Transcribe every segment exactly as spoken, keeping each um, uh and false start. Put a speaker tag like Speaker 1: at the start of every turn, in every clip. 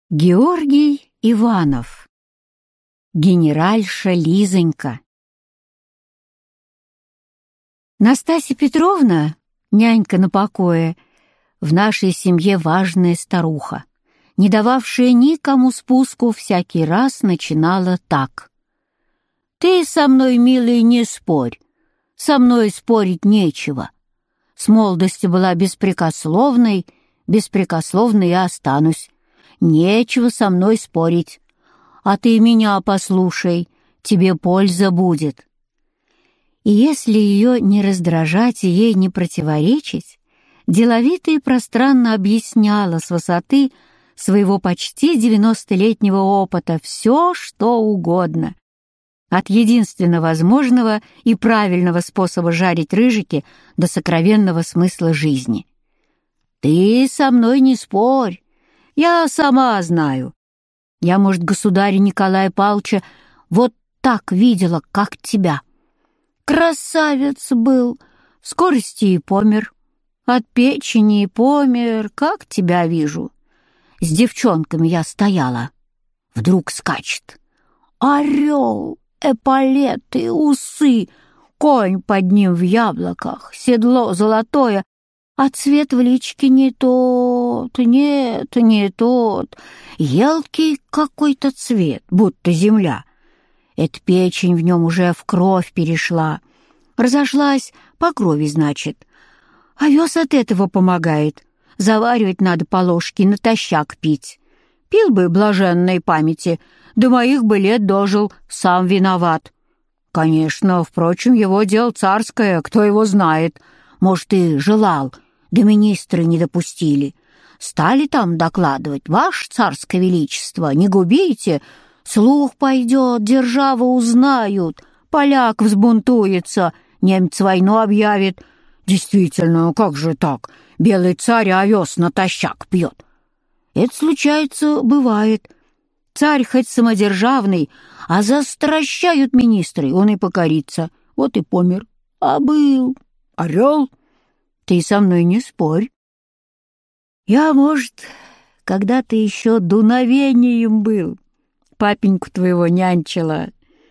Speaker 1: Георгий Иванов. Генеральша Лизонька. Настасья Петровна, нянька на покое, в нашей семье важная старуха, не дававшая никому спуску, всякий раз начинала так. «Ты со мной, милый, не спорь, со мной спорить нечего. С молодости была беспрекословной, беспрекословной и останусь. Нечего со мной спорить. А ты меня послушай, тебе польза будет». И если ее не раздражать и ей не противоречить, деловито и пространно объясняла с высоты своего почти девяностолетнего опыта все, что угодно. От единственно возможного и правильного способа жарить рыжики до сокровенного смысла жизни. «Ты со мной не спорь. Я сама знаю. Я, может, государя Николая Павловича вот так видела, как тебя. Красавец был, в скорости и помер. От печени и помер, как тебя вижу. С девчонками я стояла. Вдруг скачет. Орел, эполеты, усы, конь под ним в яблоках, седло золотое, а цвет в личке не тот, нет, не тот. Елкий какой-то цвет, будто земля. Эта печень в нем уже в кровь перешла. Разошлась по крови, значит. Овес от этого помогает. Заваривать надо по ложке, натощак пить. Пил бы блаженной памяти, до моих бы лет дожил, сам виноват. Конечно, впрочем, его дело царское, кто его знает. Может, и желал, да министры не допустили. Стали там докладывать: ваше царское величество, не губите, слух пойдет, державу узнают, поляк взбунтуется, немец войну объявит. Действительно, как же так? Белый царь овес натощак пьет. Это случается, бывает. Царь хоть самодержавный, а застращают министры, он и покорится. Вот и помер. А был орел. Ты со мной не спорь. Я, может, когда-то еще дуновением был, папеньку твоего нянчила.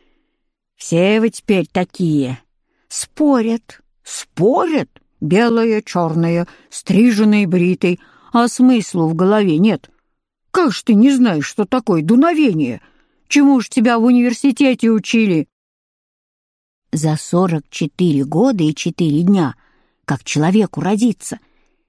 Speaker 1: Все вы теперь такие. Спорят, спорят, белое, черное, стриженный, бритый, а смыслу в голове нет. Как ж ты не знаешь, что такое дуновение? Чему ж тебя в университете учили? За сорок четыре года и четыре дня, как человеку родиться,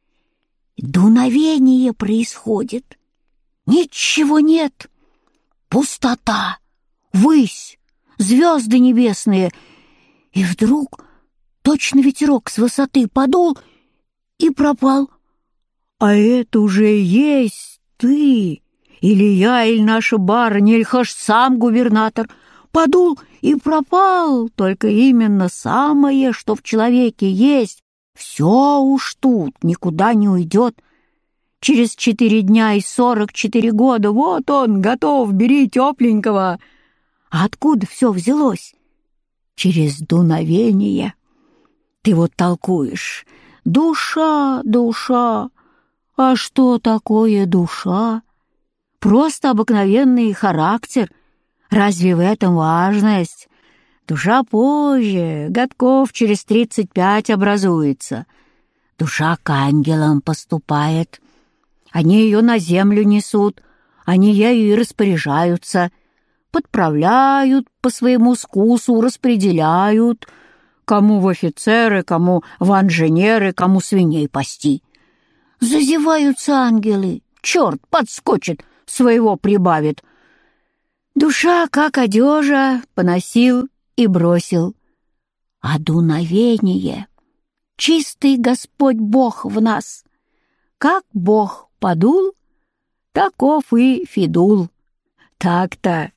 Speaker 1: дуновение происходит. Ничего нет. Пустота, высь, звезды небесные. И вдруг точно ветерок с высоты подул и пропал. А это уже есть ты, или я, или наша барыня, или хоть сам губернатор. Подул и пропал, только именно самое, что в человеке есть. Все уж тут, никуда не уйдет. Через четыре дня и сорок четыре года вот он, готов, бери тепленького. А откуда все взялось? Через дуновение. Ты вот толкуешь. Душа, душа. А что такое душа? Просто обыкновенный характер. Разве в этом важность? Душа позже, годков через тридцать пять образуется. Душа к ангелам поступает. Они ее на землю несут, они ею и распоряжаются. Подправляют по своему вкусу, распределяют. Кому в офицеры, кому в инженеры, кому свиней пасти. Зазеваются ангелы. Черт подскочит, своего прибавит. Душа, как одежа, поносил и бросил. А дуновение — чистый Господь Бог в нас. Как Бог подул, таков и фидул. Так-то.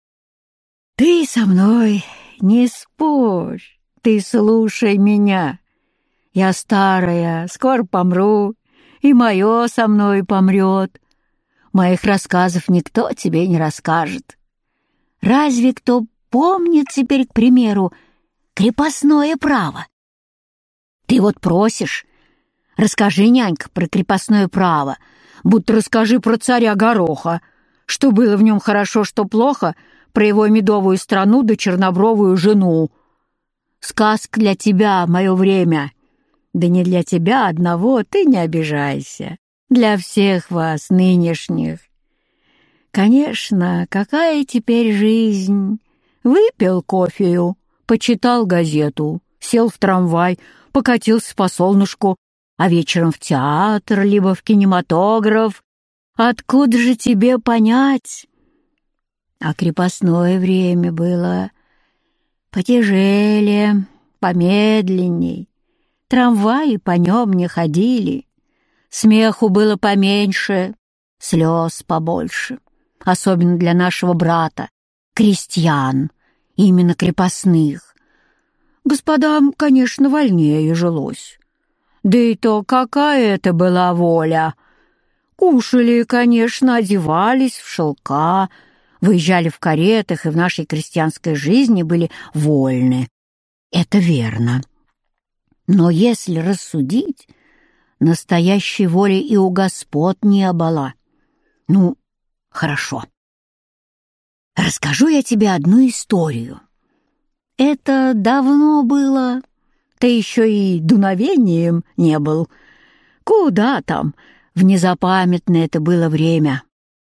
Speaker 1: Ты со мной не спорь, ты слушай меня. Я старая, скоро помру, и мое со мной помрет. Моих рассказов никто тебе не расскажет. Разве кто помнит теперь, к примеру, крепостное право? Ты вот просишь, расскажи, нянька, про крепостное право, будто расскажи про царя Гороха. Что было в нем хорошо, что плохо, про его медовую страну да чернобровую жену. Сказка для тебя, мое время. Да не для тебя одного, ты не обижайся. Для всех вас, нынешних. Конечно, какая теперь жизнь? Выпил кофею, почитал газету, сел в трамвай, покатился по солнышку, а вечером в театр, либо в кинематограф. Откуда же тебе понять? А крепостное время было потяжелее, помедленней. Трамваи по нем не ходили. Смеху было поменьше, слез побольше. Особенно для нашего брата, крестьян, именно крепостных. Господам, конечно, вольнее жилось. Да и то какая это была воля! Кушали, конечно, одевались в шелка, выезжали в каретах и в нашей крестьянской жизни были вольны. Это верно. Но если рассудить, настоящей воли и у господ не было. Ну, хорошо. Расскажу я тебе одну историю. Это давно было. Ты еще и дуновением не был. Куда там? В незапамятное это было время.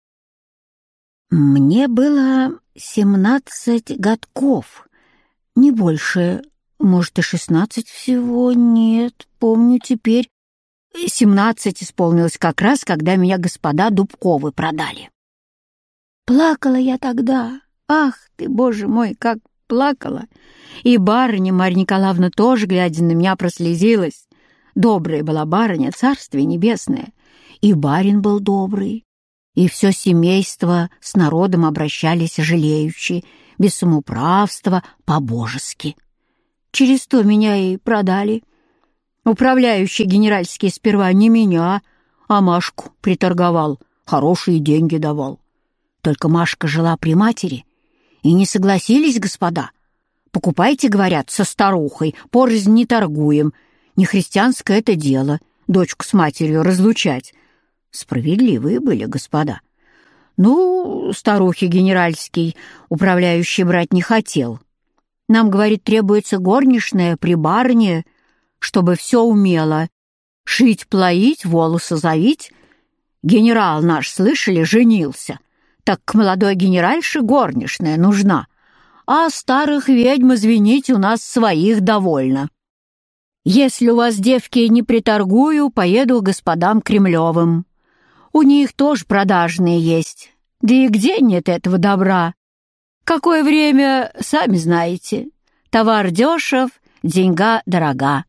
Speaker 1: Мне было семнадцать годков, не больше, может, и шестнадцать всего, нет, помню теперь. Семнадцать исполнилось как раз, когда меня господа Дубковы продали. Плакала я тогда, ах ты, боже мой, как плакала. И барыня Марья Николаевна тоже, глядя на меня, прослезилась. Добрая была барыня, царствие небесное. И барин был добрый, и все семейство с народом обращались жалеючи, без самоуправства, по-божески. Через то меня и продали. Управляющий генеральский сперва не меня, а Машку приторговал, хорошие деньги давал. Только Машка жила при матери, и не согласились господа. Покупайте, говорят, со старухой, порознь не торгуем. Не христианское это дело, дочку с матерью разлучать. Справедливые были господа. Ну, старухи генеральский управляющий брать не хотел. Нам, говорит, требуется горничная при барыне, чтобы все умела. Шить, плоить, волосы завить. Генерал наш, слышали, женился. Так к молодой генеральше горничная нужна. А старых ведьм, извините, у нас своих довольно. Если у вас, девки, не приторгую, поеду к господам Кремлевым. У них тоже продажные есть. Да и где нет этого добра? Какое время, сами знаете. Товар дешев, деньга дорога.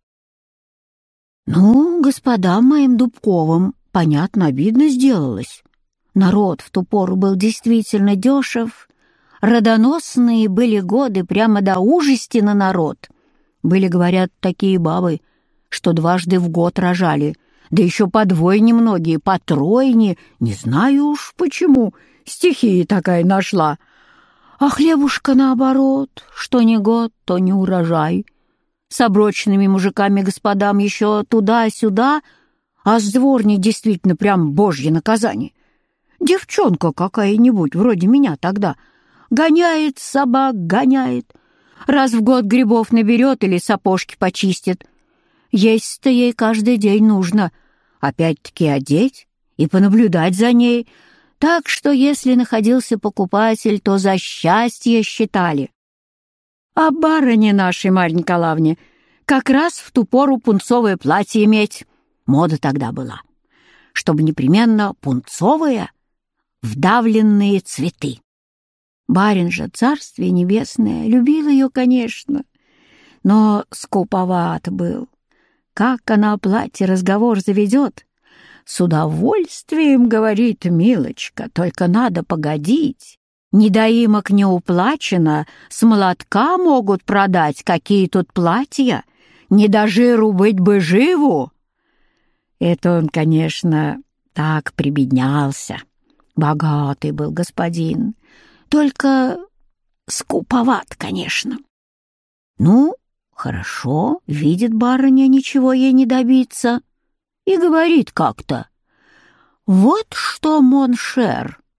Speaker 1: Ну, господам моим Дубковым, понятно, обидно сделалось. Народ в ту пору был действительно дешев. Родоносные были годы прямо до ужасти на народ. Были, говорят, такие бабы, что дважды в год рожали, да еще по двойне многие, по тройне, не знаю уж почему, стихия такая нашла. А хлебушка наоборот, что не год, то не урожай. С оброченными мужиками господам еще туда-сюда, а с дворней действительно прям божье наказание. Девчонка какая-нибудь, вроде меня тогда, гоняет собак, гоняет, раз в год грибов наберет или сапожки почистит. Есть-то ей каждый день нужно, опять-таки одеть и понаблюдать за ней, так что если находился покупатель, то за счастье считали. А барыне нашей Марье Николаевне как раз в ту пору пунцовое платье иметь. Мода тогда была, чтобы непременно пунцовое, вдавленные цветы. Барин же, царствие небесное, любил ее, конечно, но скуповат был. Как она о платье разговор заведет? С удовольствием, говорит, милочка, только надо погодить. Недоимок не уплачено, с молотка могут продать, какие тут платья, не до жиру быть бы живу. Это он, конечно, так прибеднялся. Богатый был господин, только скуповат, конечно. Ну, хорошо, видит барыня, ничего ей не добиться, и говорит как-то: «Вот что, моншер,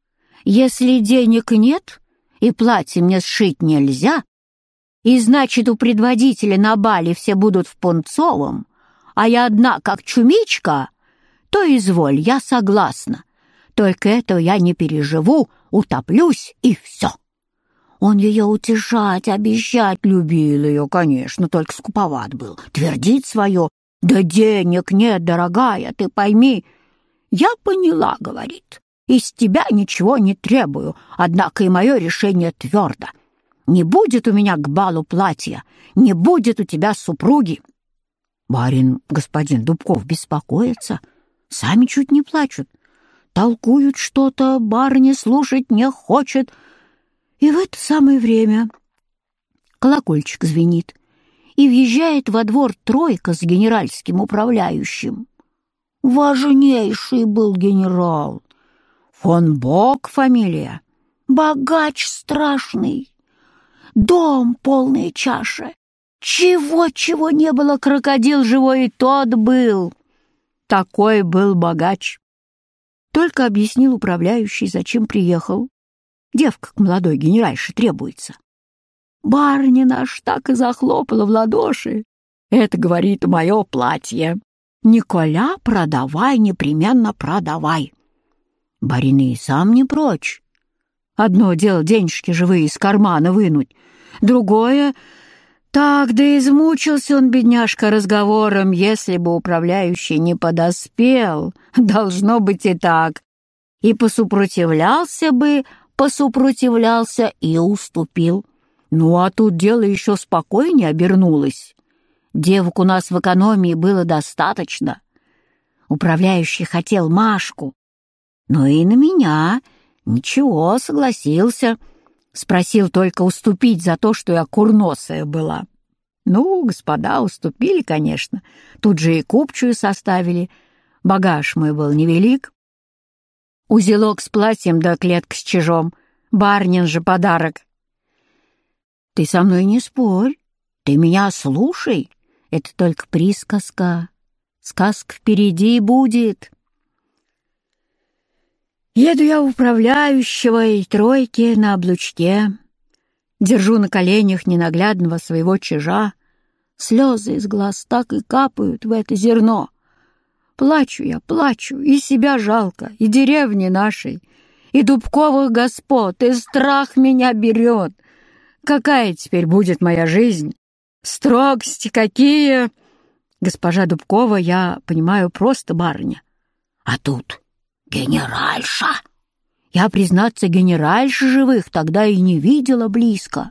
Speaker 1: Если денег нет и платье мне сшить нельзя, и значит, у предводителя на бале все будут в пунцовом, а я одна как чумичка, то изволь, я согласна. Только этого я не переживу, утоплюсь и все. Он ее утешать, обещать любил ее, конечно, только скуповат был. Твердит свое: «Да денег нет, дорогая, ты пойми». «Я поняла», — говорит, — «из тебя ничего не требую, однако и мое решение твердо. Не будет у меня к балу платья, не будет у тебя супруги». Барин господин Дубков беспокоится, сами чуть не плачут. Толкуют что-то, барыня слушать не хочет. И в это самое время колокольчик звенит, и въезжает во двор тройка с генеральским управляющим. Важнейший был генерал. Фон Бок фамилия. Богач страшный. Дом полные чаши. Чего-чего не было, крокодил живой и тот был. Такой был богач. Только объяснил управляющий, зачем приехал. Девка к молодой генеральше требуется. Барыня наш так и захлопала в ладоши. Это, говорит, мое платье. Николя, продавай, непременно продавай. Барин и сам не прочь. Одно дело денежки живые из кармана вынуть, другое... Так, да измучился он, бедняжка, разговором, если бы управляющий не подоспел, должно быть и так, и посупротивлялся бы, посупротивлялся и уступил. Ну, а тут дело еще спокойнее обернулось. Девок у нас в экономии было достаточно. Управляющий хотел Машку, но и на меня ничего, согласился. Спросил только уступить за то, что я курносая была. Ну, господа уступили, конечно. Тут же и купчую составили. Багаж мой был невелик. Узелок с платьем да клетка с чижом. Барнин же подарок. Ты со мной не спорь, ты меня слушай. Это только присказка. Сказка впереди будет. Еду я в управляющего и тройки на облучке. Держу на коленях ненаглядного своего чижа. Слезы из глаз так и капают в это зерно. Плачу я, плачу, и себя жалко, и деревни нашей, и дубковых господ, и страх меня берет. Какая теперь будет моя жизнь? Строгости какие! Госпожа Дубкова, я понимаю, просто барыня. А тут... генеральша! Я, признаться, генеральш живых тогда и не видела близко.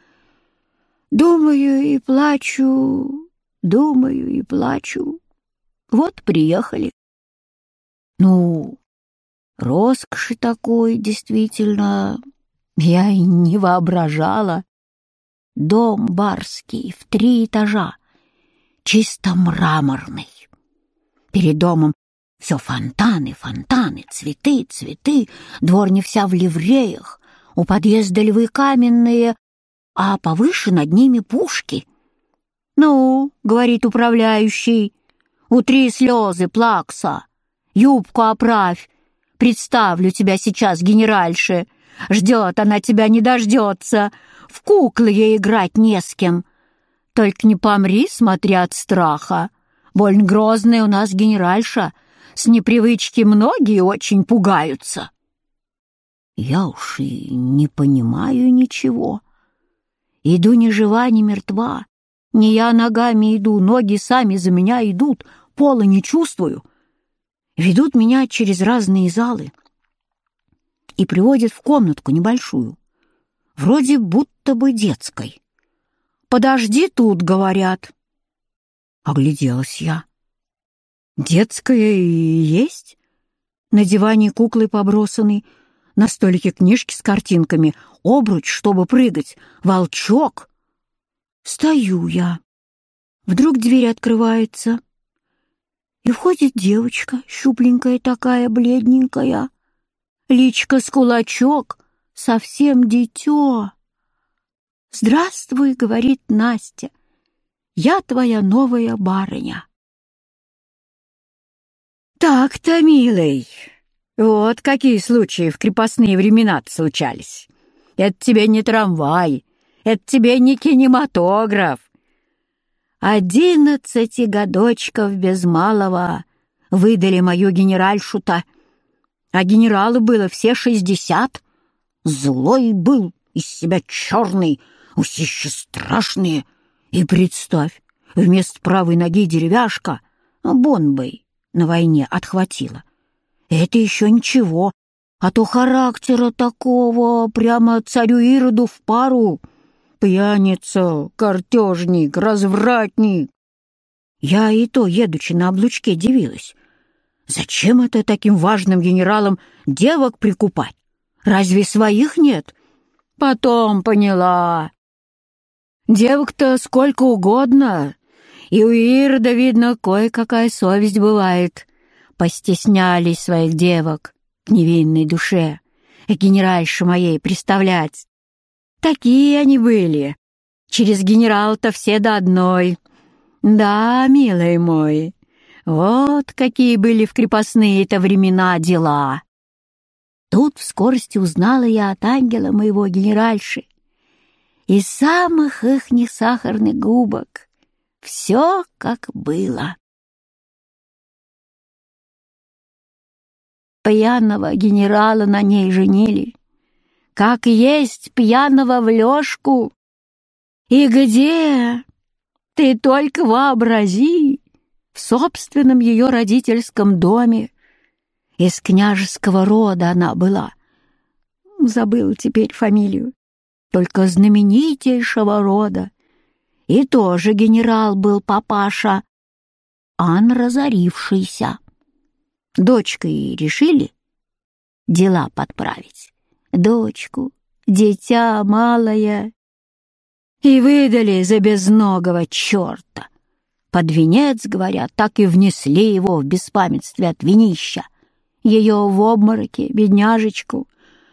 Speaker 1: Думаю и плачу, думаю и плачу. Вот приехали. Ну, роскоши такой, действительно, я и не воображала. Дом барский в три этажа, чисто мраморный. Перед домом все фонтаны, фонтаны, цветы, цветы, дворня вся в ливреях, у подъезда львы каменные, а повыше над ними пушки. «Ну, — говорит управляющий, — утри слезы, плакса, юбку оправь, представлю тебя сейчас генеральше, ждет она тебя, не дождется, в куклы ей играть не с кем. Только не помри, смотря от страха, больно грозная у нас генеральша, с непривычки многие очень пугаются». Я уж и не понимаю ничего. Иду ни жива, ни мертва. Не я ногами иду, ноги сами за меня идут, пола не чувствую. Ведут меня через разные залы и приводят в комнатку небольшую, вроде будто бы детской. «Подожди тут», — говорят. Огляделась я. Детская и есть. На диване куклы побросаны, на столике книжки с картинками, обруч, чтобы прыгать, волчок. Стою я. Вдруг дверь открывается, и входит девочка, щупленькая такая, бледненькая, личка с кулачок, совсем дитё. «Здравствуй», — говорит Настя, — «я твоя новая барыня». «Так-то, милый, Вот какие случаи в крепостные времена случались. Это тебе не трамвай, это тебе не кинематограф. Одиннадцати годочков без малого выдали мою генеральшу-то, а генералу было все шестьдесят. Злой был, из себя черный, усища страшные. И представь, вместо правой ноги деревяшка бомбой на войне отхватила. Это еще ничего, а то характера такого прямо царю Ироду в пару. Пьяница, картежник, развратник. Я и то, едучи на облучке, дивилась. Зачем это таким важным генералам девок прикупать? Разве своих нет? Потом поняла. Девок-то сколько угодно, и у Ирода, видно, кое-какая совесть бывает. Постеснялись своих девок к невинной душе, к генеральше моей представлять. Такие они были. Через генерал-то все до одной. Да, милый мой, вот какие были в крепостные-то времена дела. Тут в скорости узнала я от ангела моего генеральши. Из самых ихних сахарных губок все как было. Пьяного генерала на ней женили, как есть пьяного в лёжку. И где? Ты только вообрази, в собственном ее родительском доме. Из княжеского рода она была. Забыл теперь фамилию. Только знаменитейшего рода. И тоже генерал был папаша, ан разорившийся. Дочкой решили дела подправить. Дочку, дитя малое, и выдали за безногого черта. Под венец, говорят, так и внесли его в беспамятстве от винища. Ее в обмороке, бедняжечку,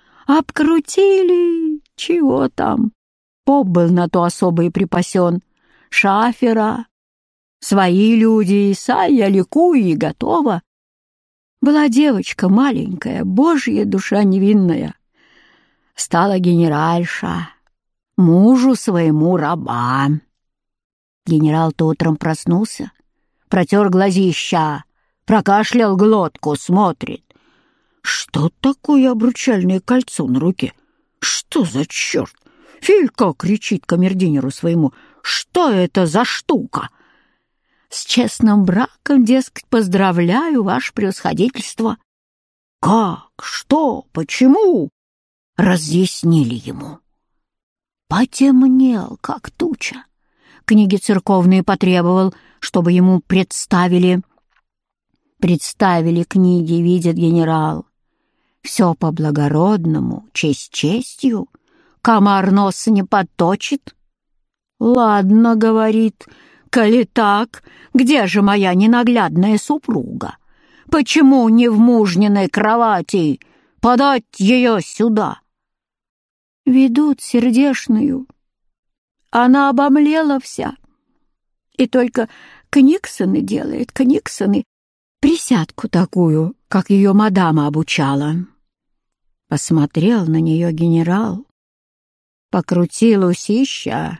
Speaker 1: обкрутили, чего там. Поп был на то особо и припасен, шафера. Свои люди, Исайя, ликуй и готова. Была девочка маленькая, божья душа невинная. Стала генеральша, мужу своему раба. Генерал-то утром проснулся, протер глазища, прокашлял глотку, смотрит. Что такое обручальное кольцо на руке? Что за черт? Филька кричит камердинеру своему. Что это за штука? С честным браком, дескать, поздравляю, ваше превосходительство. Как? Что? Почему? Разъяснили ему. Потемнел, как туча. Книги церковные потребовал, чтобы ему представили. Представили книги, видит генерал. Все по-благородному, честь честью. Комар носа не подточит. Ладно, говорит, коли так, где же моя ненаглядная супруга? Почему не в мужниной кровати? Подать ее сюда. Ведут сердешную. Она обомлела вся. И только книгсоны делает, книгсоны, присядку такую, как ее мадама обучала. Посмотрел на нее генерал, покрутил усища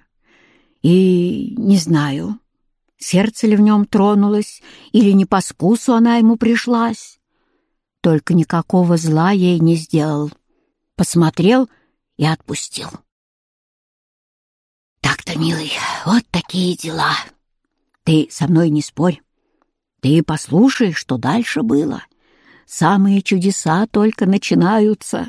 Speaker 1: и, не знаю, сердце ли в нем тронулось или не по вкусу она ему пришлась. Только никакого зла ей не сделал. Посмотрел и отпустил. Так-то, милый, вот такие дела. Ты со мной не спорь. Ты послушай, что дальше было. Самые чудеса только начинаются.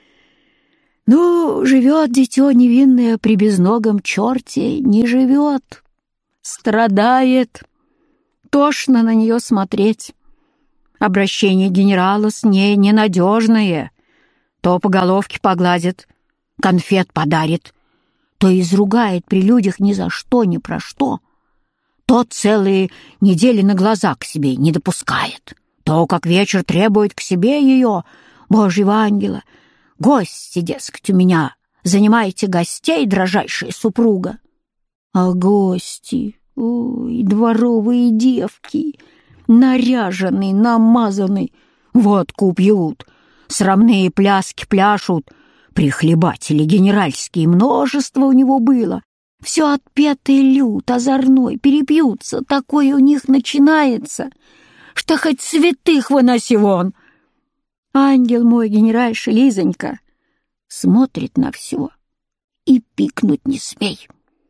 Speaker 1: Ну, живет дитё невинное при безногом черте, не живет. Страдает. Тошно на нее смотреть. Обращение генерала с ней ненадежное. То по головке погладит, конфет подарит, то изругает при людях ни за что, ни про что, то целые недели на глаза к себе не допускает, то как вечер требует к себе ее, Божьего ангела. Гости, дескать, у меня, занимайте гостей, дрожайшая супруга. А гости, ой, дворовые девки, наряженные, намазанные, водку пьют, срамные пляски пляшут. Прихлебатели генеральские множество у него было. Все отпетый люд, озорной, перепьются, такое у них начинается, что хоть святых выноси вон. Ангел мой, генеральша Лизонька, смотрит на все и пикнуть не смей.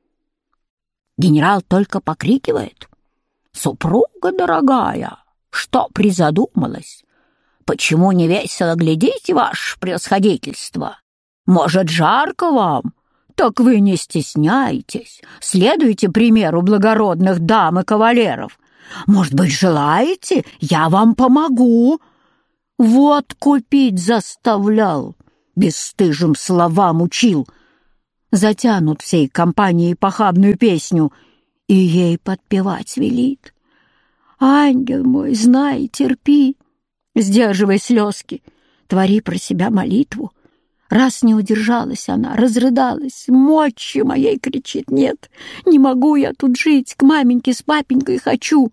Speaker 1: Генерал только покрикивает: «Супруга дорогая, что призадумалась? Почему не весело глядите, ваше превосходительство? Может, жарко вам? Так вы не стесняйтесь, следуйте примеру благородных дам и кавалеров. Может быть, желаете, я вам помогу?» Вот купить заставлял, бесстыжим словам учил. Затянут всей компанией похабную песню и ей подпевать велит. Ангел мой, знай, терпи, сдерживай слезки, твори про себя молитву. Раз не удержалась она, разрыдалась, мочи моей, кричит, нет, не могу я тут жить, к маменьке с папенькой хочу.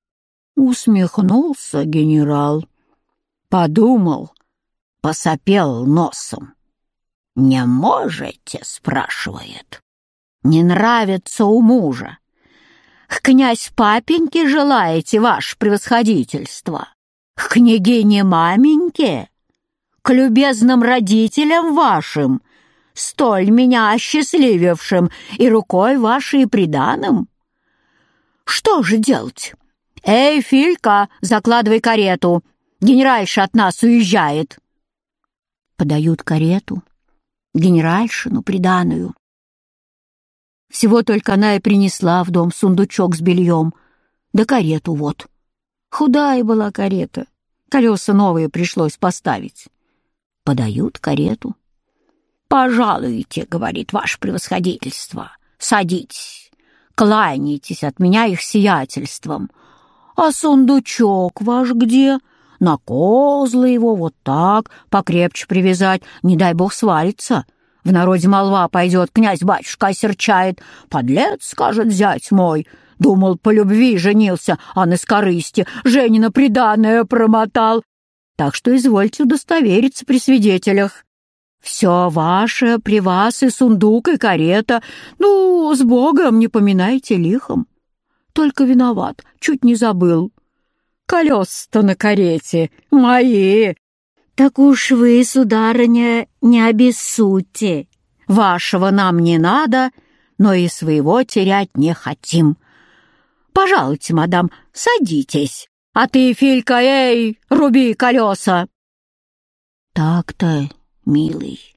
Speaker 1: Усмехнулся генерал, подумал, посопел носом. «Не можете?» — спрашивает. «Не нравится у мужа. К князь папеньке желаете, ваше превосходительство? К княгине маменьке? К любезным родителям вашим, столь меня осчастливившим и рукой вашей приданым? Что же делать? Эй, Филька, закладывай карету, генеральша от нас уезжает». Подают карету, генеральшину приданую. Всего только она и принесла в дом сундучок с бельем, да карету вот. Худая была карета, колеса новые пришлось поставить. Подают карету. «Пожалуйте, — говорит ваше превосходительство, — садитесь, кланяйтесь от меня их сиятельством. А сундучок ваш где? На козлы его вот так покрепче привязать, не дай бог свалится. В народе молва пойдет, князь-батюшка осерчает. Подлец, скажет зять мой, думал, по любви женился, а на скорысти Женина приданое промотал. Так что извольте удостовериться при свидетелях. Все ваше при вас и сундук, и карета. Ну, с Богом, не поминайте лихом. Только виноват, чуть не забыл. Колес-то на карете мои. Так уж вы, сударыня, не обессудьте. Вашего нам не надо, но и своего терять не хотим. Пожалуйте, мадам, садитесь. А ты, Филька, эй, руби колеса. Так-то, милый.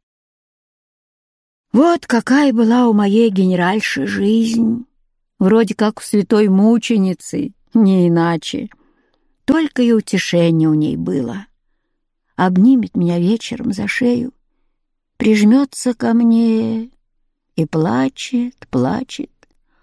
Speaker 1: Вот какая была у моей генеральши жизнь. Вроде как у святой мученицы, не иначе. Только и утешение у ней было. Обнимет меня вечером за шею, прижмется ко мне и плачет, плачет.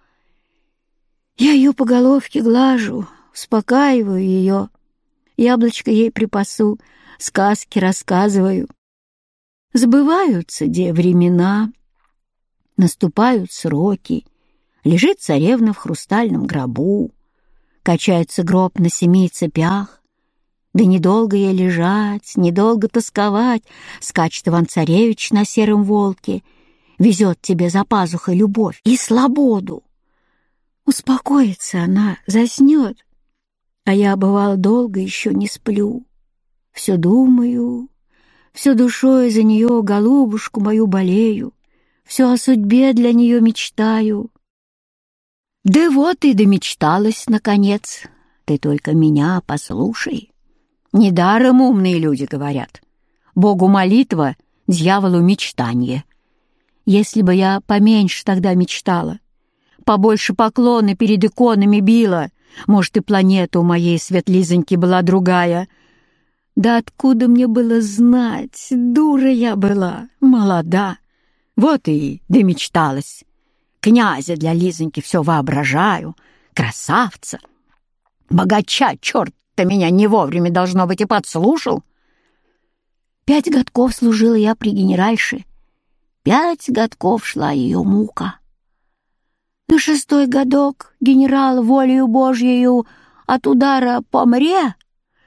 Speaker 1: Я ее по головке глажу, успокаиваю ее, яблочко ей припасу, сказки рассказываю. Сбываются де времена, наступают сроки, лежит царевна в хрустальном гробу, качается гроб на семи цепях. Да недолго ей лежать, недолго тосковать, скачет Иван-царевич на сером волке, везет тебе за пазухой любовь и свободу. Успокоится она, заснет, а я, бывало, долго еще не сплю. Все думаю, все душой за нее, голубушку мою, болею, все о судьбе для нее мечтаю. Да вот и домечталась, наконец, ты только меня послушай. Недаром умные люди говорят: Богу молитва, дьяволу мечтанье. Если бы я поменьше тогда мечтала, побольше поклоны перед иконами била, может, и планета у моей светлизоньки была другая. Да откуда мне было знать? Дура я была, молода. Вот и домечталась. Князя для Лизоньки все воображаю, красавца. Богача, черт-то меня не вовремя, должно быть, и подслушал. Пять годков служила я при генеральше, пять годков шла ее мука. На шестой годок генерал волею Божьею от удара помре,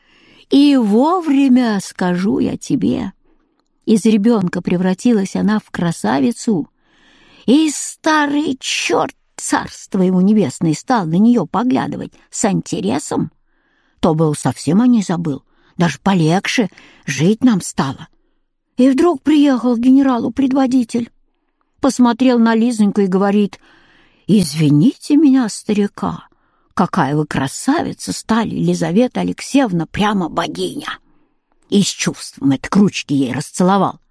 Speaker 1: И вовремя, скажу я тебе. Из ребенка превратилась она в красавицу, и старый черт, царство ему небесное, стал на нее поглядывать с интересом. То был совсем о ней забыл, даже полегче жить нам стало. И вдруг приехал к генералу предводитель, посмотрел на Лизоньку и говорит: «Извините меня, старика, какая вы красавица стали, Лизавета Алексеевна, прямо богиня!» И с чувством это к ручке ей расцеловал.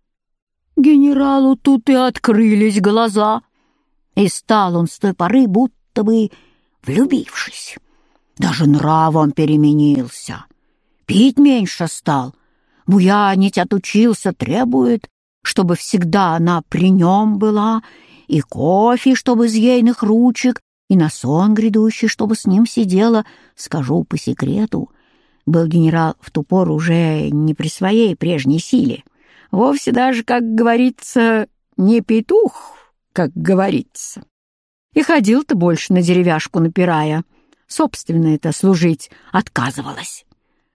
Speaker 1: Генералу тут и открылись глаза, и стал он с той поры будто бы влюбившись. Даже нравом переменился, пить меньше стал, буянить отучился, требует, чтобы всегда она при нем была, и кофе, чтобы из ейных ручек, и на сон грядущий, чтобы с ним сидела. Скажу по секрету, был генерал в ту пору уже не при своей прежней силе, вовсе даже, как говорится, не петух, как говорится. И ходил-то больше на деревяшку напирая, собственно это служить отказывалась.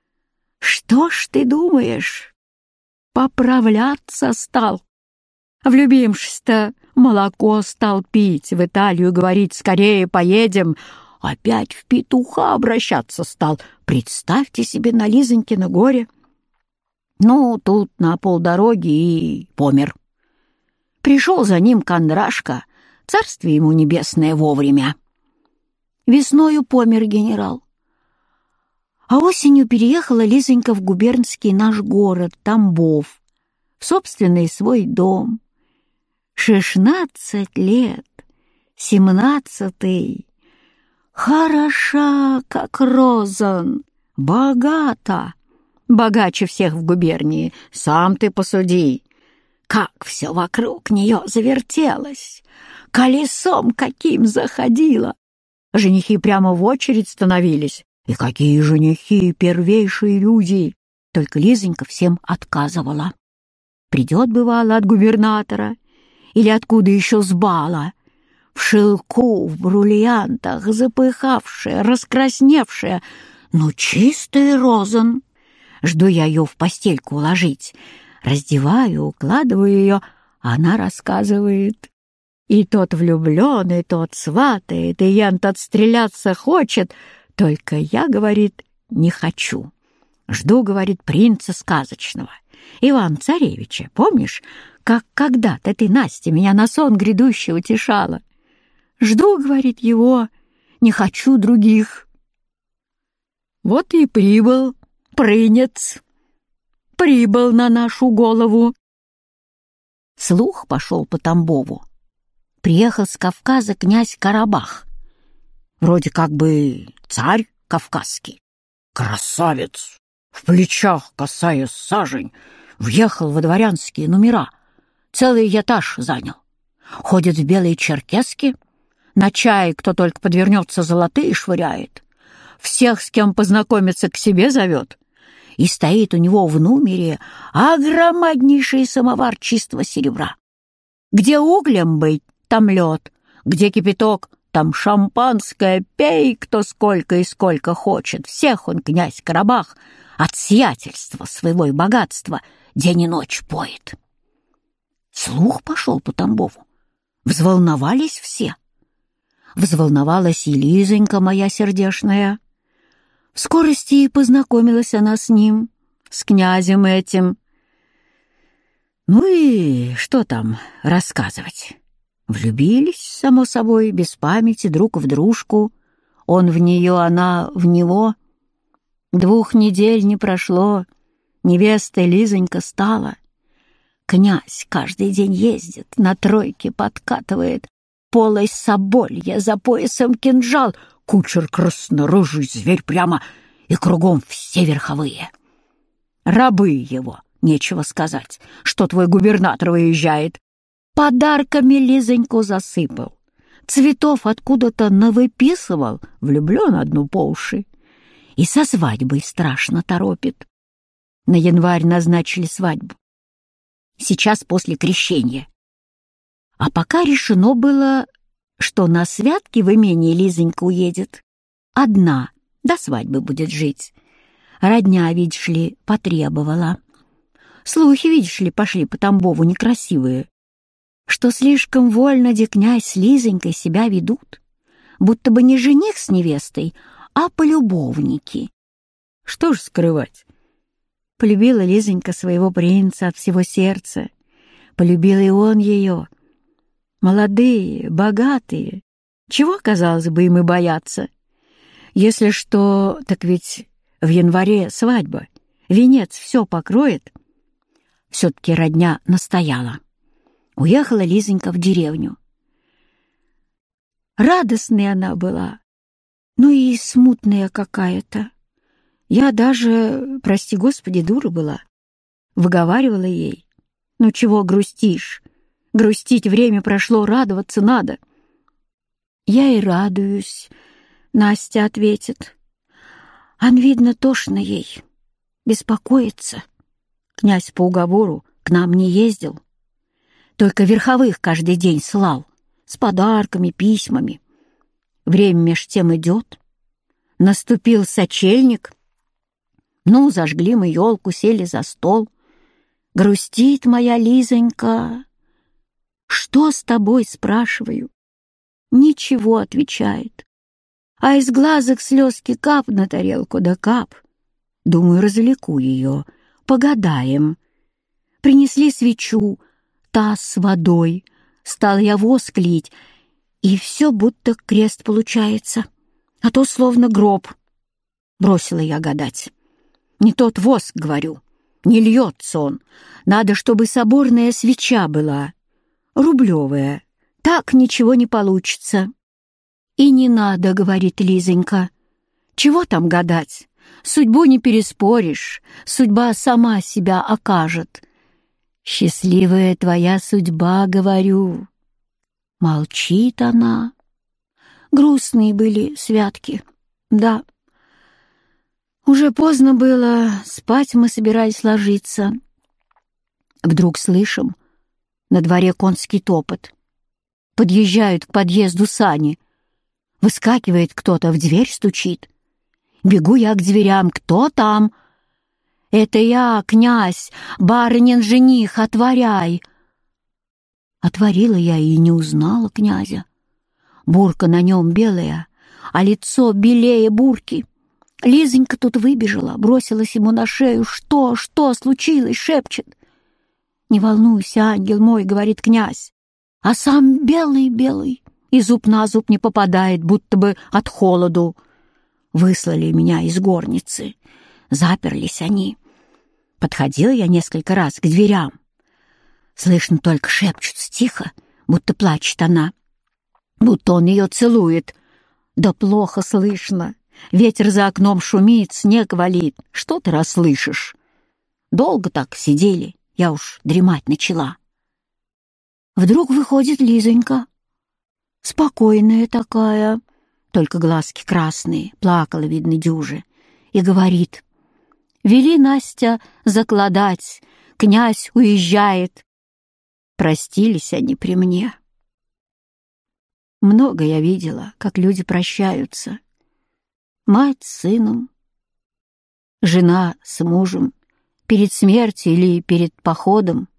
Speaker 1: Что ж ты думаешь? Поправляться стал. Влюбившись-то, молоко стал пить, в Италию говорить: «Скорее поедем». Опять в петуха обращаться стал. Представьте себе на Лизонькино горе. Ну, тут на полдороги и помер. Пришел за ним Кондрашка, царствие ему небесное, вовремя. Весною помер генерал. А осенью переехала Лизонька в губернский наш город, Тамбов, в собственный свой дом. Шестнадцать лет, семнадцатый. Хороша, как розан, богата, богаче всех в губернии, сам ты посуди. Как все вокруг нее завертелось, колесом каким заходило. Женихи прямо в очередь становились. И какие женихи, первейшие люди! Только Лизонька всем отказывала. Придет, бывало, от губернатора или откуда еще с бала, в шелку, в бриллиантах, запыхавшая, раскрасневшая, но чистый розан. Жду я ее в постельку уложить, раздеваю, укладываю ее, а она рассказывает. И тот влюблен, и тот сватает, и ян отстреляться хочет. Только я, говорит, не хочу. Жду, говорит, принца сказочного, Ивана-царевича. Помнишь, как когда-то ты, Настя, меня на сон грядущий утешала? Жду, говорит, его, не хочу других. Вот и прибыл принец, прибыл на нашу голову. Слух пошел по Тамбову. Приехал с Кавказа князь Карабах. Вроде как бы царь кавказский. Красавец, в плечах косая сажень, въехал во дворянские номера. Целый этаж занял. Ходит в белой черкеске, на чай кто только подвернется золотые швыряет. Всех, с кем познакомиться, к себе зовет. И стоит у него в номере огромнейший самовар чистого серебра. Где углем быть, там лед, где кипяток, там шампанское, пей кто сколько и сколько хочет. Всех он, князь Карабах, от сиятельства своего и богатства день и ночь поет. Слух пошел по Тамбову. Взволновались все. Взволновалась и Лизонька моя сердешная. В скорости и познакомилась она с ним, с князем этим. Ну и что там рассказывать? Влюбились, само собой, без памяти, друг в дружку. Он в нее, она в него. Двух недель не прошло, невестой Лизонька стала. Князь каждый день ездит, на тройке подкатывает, полой соболья, за поясом кинжал, кучер краснорожий зверь прямо, и кругом все верховые. Рабы его, нечего сказать, что твой губернатор выезжает. Подарками Лизоньку засыпал, цветов откуда-то навыписывал, влюблен одну по уши. И со свадьбой страшно торопит. На январь назначили свадьбу. Сейчас после крещения. А пока решено было, что на святки в имение Лизонька уедет. Одна, до свадьбы будет жить. Родня, видишь ли, потребовала. Слухи, видишь ли, пошли по Тамбову некрасивые, что слишком вольно де князь с Лизонькой себя ведут, будто бы не жених с невестой, а полюбовники. Что ж скрывать? Полюбила Лизонька своего принца от всего сердца, полюбил и он ее. Молодые, богатые, чего, казалось бы, им и бояться? Если что, так ведь в январе свадьба, венец все покроет. Все-таки родня настояла. Уехала Лизонька в деревню. Радостная она была, ну и смутная какая-то. Я даже, прости господи, дура была. Выговаривала ей: ну чего грустишь? Грустить время прошло, радоваться надо. Я и радуюсь, Настя ответит. Ан, видно, тошно ей, беспокоится. Князь по уговору к нам не ездил, только верховых каждый день слал, с подарками, письмами. Время меж тем идет. Наступил сочельник. Ну, зажгли мы елку, сели за стол. Грустит моя Лизонька. «Что с тобой?» — спрашиваю. «Ничего», — отвечает. А из глазок слезки кап на тарелку да кап. Думаю, развлеку ее, погадаем. Принесли свечу, таз с водой. Стал я воск лить, и все будто крест получается, а то словно гроб. Бросила я гадать. Не тот воск, говорю, не льется он. Надо, чтобы соборная свеча была, рублевая. Так ничего не получится. И не надо, говорит Лизонька. Чего там гадать? Судьбу не переспоришь, судьба сама себя окажет. Счастливая твоя судьба, говорю. Молчит она. Грустные были святки, да. Уже поздно было, спать мы собирались ложиться. Вдруг слышим, на дворе конский топот. Подъезжают к подъезду сани. Выскакивает кто-то, в дверь стучит. Бегу я к дверям. Кто там? Это я, князь, барынин жених, отворяй. Отворила я и не узнала князя. Бурка на нем белая, а лицо белее бурки. Лизонька тут выбежала, бросилась ему на шею. «Что, что случилось?» — шепчет. «Не волнуйся, ангел мой», — говорит князь. А сам белый-белый, и зуб на зуб не попадает, будто бы от холоду. Выслали меня из горницы. Заперлись они. Подходила я несколько раз к дверям. Слышно только шепчутся тихо, будто плачет она, будто он ее целует. Да плохо слышно. Ветер за окном шумит, снег валит. Что ты расслышишь? Долго так сидели, я уж дремать начала. Вдруг выходит Лизонька. Спокойная такая, только глазки красные, плакала, видно, дюже, и говорит: «Вели, Настя, закладать, князь уезжает». Простились они при мне. Много я видела, как люди прощаются. Мать с сыном, жена с мужем, перед смертью или перед походом.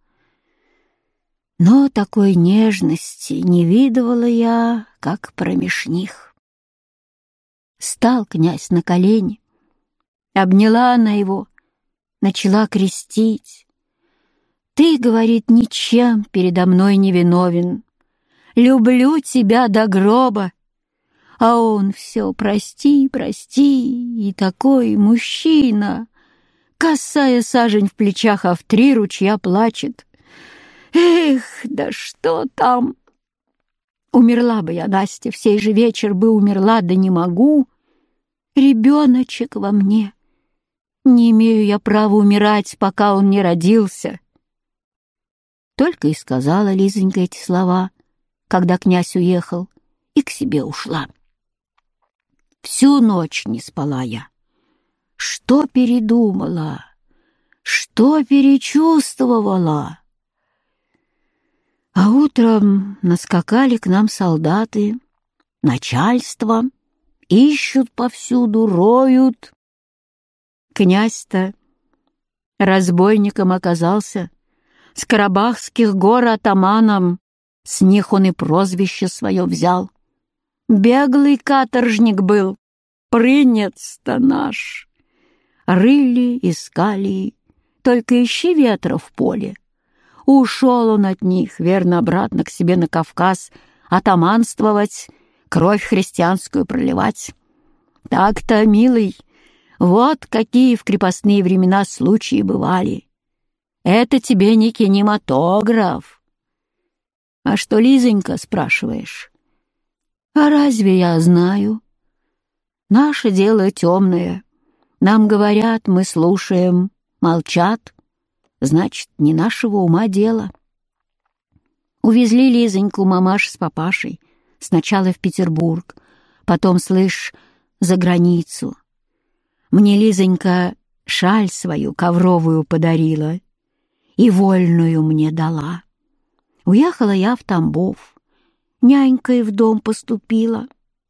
Speaker 1: Но такой нежности не видывала я, как промеж них. Стал князь на колени, обняла она его, начала крестить. «Ты, — говорит, — ничем передо мной не виновен. Люблю тебя до гроба». А он все: «Прости, прости». И такой мужчина, косая сажень в плечах, а в три ручья плачет. Эх, да что там! Умерла бы я, Настя, в сей же вечер бы умерла, да не могу. Ребеночек во мне. Не имею я права умирать, пока он не родился. Только и сказала Лизонька эти слова, когда князь уехал, и к себе ушла. Всю ночь не спала я. Что передумала, что перечувствовала? А утром наскакали к нам солдаты, начальство, ищут повсюду, роют. князь-то разбойником оказался, с Карабахских гор атаманом, с них он и прозвище свое взял. Беглый каторжник был, принец-то наш. Рыли, искали, только ищи ветра в поле. Ушел он от них, верно, обратно к себе на Кавказ, атаманствовать, кровь христианскую проливать. Так-то, милый, вот какие в крепостные времена случаи бывали. Это тебе не кинематограф. А что, Лизонька, спрашиваешь? А разве я знаю? Наше дело темное. Нам говорят, мы слушаем, молчат. Значит, не нашего ума дело. Увезли Лизоньку мамаш с папашей сначала в Петербург, потом, слышь, за границу. Мне Лизонька шаль свою ковровую подарила и вольную мне дала. Уехала я в Тамбов, нянькой в дом поступила.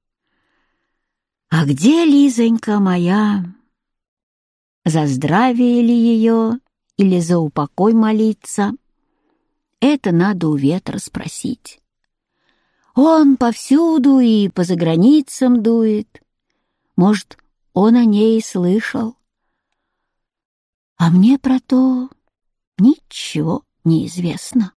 Speaker 1: А где Лизонька моя? За здравие ли ее или за упокой молиться? Это надо у ветра спросить. Он повсюду и по заграницам дует. Может, он о ней и слышал. А мне про то ничего не известно.